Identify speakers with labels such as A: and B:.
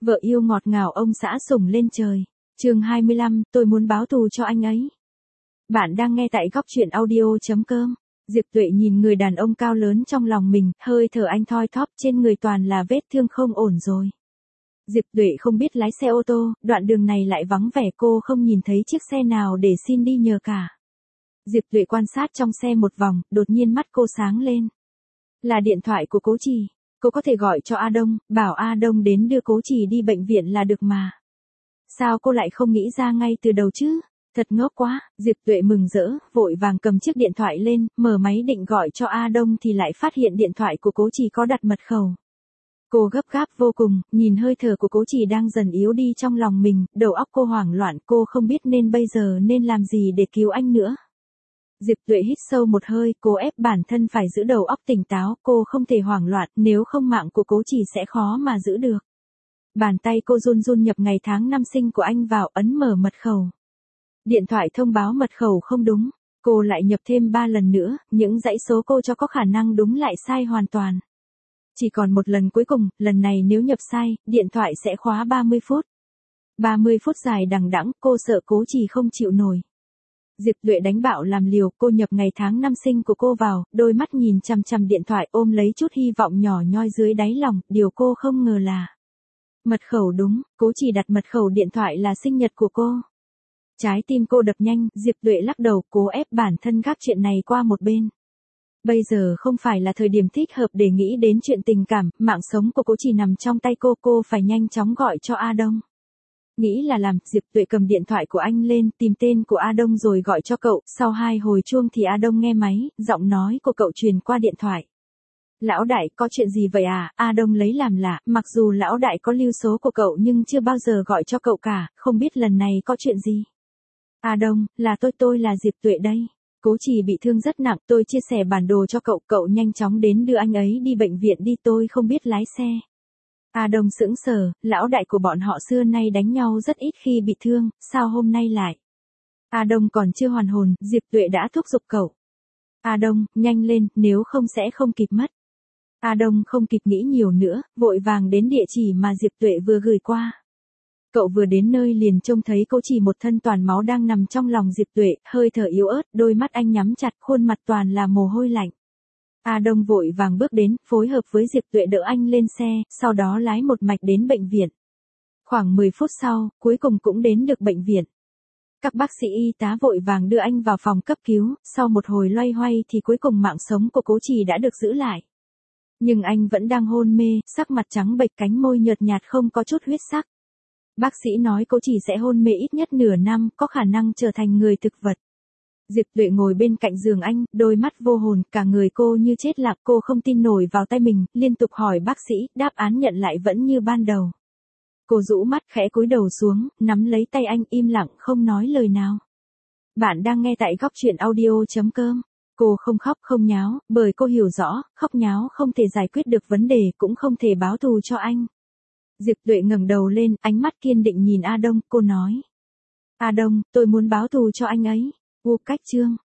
A: Vợ yêu ngọt ngào ông xã sủng lên trời. Chương 25, tôi muốn báo thù cho anh ấy. Bạn đang nghe tại góc truyện audio.com. Diệp Tuệ nhìn người đàn ông cao lớn trong lòng mình, hơi thở anh thoi thóp, trên người toàn là vết thương không ổn rồi. Diệp Tuệ không biết lái xe ô tô, đoạn đường này lại vắng vẻ, cô không nhìn thấy chiếc xe nào để xin đi nhờ cả. Diệp Tuệ quan sát trong xe một vòng, đột nhiên mắt cô sáng lên. Là điện thoại của Cố Trì. Cô có thể gọi cho A Đông, bảo A Đông đến đưa Cố Trì đi bệnh viện là được mà. Sao cô lại không nghĩ ra ngay từ đầu chứ? Thật ngốc quá, Diệp Tuệ mừng rỡ, vội vàng cầm chiếc điện thoại lên, mở máy định gọi cho A Đông thì lại phát hiện điện thoại của Cố Trì có đặt mật khẩu. Cô gấp gáp vô cùng, nhìn hơi thở của Cố Trì đang dần yếu đi trong lòng mình, đầu óc cô hoảng loạn, cô không biết nên bây giờ nên làm gì để cứu anh nữa. Diệp Tuệ hít sâu một hơi, cô ép bản thân phải giữ đầu óc tỉnh táo, cô không thể hoảng loạn, nếu không mạng của Cố Trì sẽ khó mà giữ được. Bàn tay cô run run nhập ngày tháng năm sinh của anh vào, ấn mở mật khẩu. Điện thoại thông báo mật khẩu không đúng, cô lại nhập thêm 3 lần nữa, những dãy số cô cho có khả năng đúng lại sai hoàn toàn. Chỉ còn một lần cuối cùng, lần này nếu nhập sai, điện thoại sẽ khóa 30 phút. 30 phút dài đằng đẵng, cô sợ Cố Trì không chịu nổi. Diệp Tuệ đánh bạo làm liều, cô nhập ngày tháng năm sinh của cô vào, đôi mắt nhìn chằm chằm điện thoại ôm lấy chút hy vọng nhỏ nhoi dưới đáy lòng, điều cô không ngờ là mật khẩu đúng, Cố Trì đặt mật khẩu điện thoại là sinh nhật của cô. Trái tim cô đập nhanh, Diệp Tuệ lắc đầu, cố ép bản thân gác chuyện này qua một bên. Bây giờ không phải là thời điểm thích hợp để nghĩ đến chuyện tình cảm, mạng sống của Cố Trì nằm trong tay cô phải nhanh chóng gọi cho A Đông. Nghĩ là làm, Diệp Tuệ cầm điện thoại của anh lên, tìm tên của A Đông rồi gọi cho cậu, sau 2 hồi chuông thì A Đông nghe máy, giọng nói của cậu truyền qua điện thoại. Lão đại, có chuyện gì vậy à? A Đông lấy làm lạ, mặc dù lão đại có lưu số của cậu nhưng chưa bao giờ gọi cho cậu cả, không biết lần này có chuyện gì. A Đông, là tôi là Diệp Tuệ đây. Cố Trì bị thương rất nặng, tôi chia sẻ bản đồ cho cậu nhanh chóng đến đưa anh ấy đi bệnh viện đi, tôi không biết lái xe. A Đông sững sờ, lão đại của bọn họ xưa nay đánh nhau rất ít khi bị thương, sao hôm nay lại? A Đông còn chưa hoàn hồn, Diệp Tuệ đã thúc giục cậu. A Đông, nhanh lên, nếu không sẽ không kịp mất. A Đông không kịp nghĩ nhiều nữa, vội vàng đến địa chỉ mà Diệp Tuệ vừa gửi qua. Cậu vừa đến nơi liền trông thấy Cố Trì một thân toàn máu đang nằm trong lòng Diệp Tuệ, hơi thở yếu ớt, đôi mắt anh nhắm chặt, khuôn mặt toàn là mồ hôi lạnh. A Đông vội vàng bước đến, phối hợp với Diệp Tuệ đỡ anh lên xe, sau đó lái một mạch đến bệnh viện. Khoảng 10 phút sau, cuối cùng cũng đến được bệnh viện. Các bác sĩ y tá vội vàng đưa anh vào phòng cấp cứu, sau một hồi loay hoay thì cuối cùng mạng sống của Cố Trì đã được giữ lại. Nhưng anh vẫn đang hôn mê, sắc mặt trắng bệch, cánh môi nhợt nhạt không có chút huyết sắc. Bác sĩ nói Cố Trì sẽ hôn mê ít nhất nửa năm, có khả năng trở thành người thực vật. Diệp Tuệ ngồi bên cạnh giường anh, đôi mắt vô hồn, cả người cô như chết lặng, cô không tin nổi vào tay mình, liên tục hỏi bác sĩ, đáp án nhận lại vẫn như ban đầu. Cô rũ mắt khẽ cúi đầu xuống, nắm lấy tay anh im lặng không nói lời nào. Bạn đang nghe tại góc truyện audio.com. Cô không khóc không nháo, bởi cô hiểu rõ, khóc nháo không thể giải quyết được vấn đề, cũng không thể báo thù cho anh. Diệp Tuệ ngẩng đầu lên, ánh mắt kiên định nhìn A Đông, cô nói. A Đông, tôi muốn báo thù cho anh ấy. Cách chương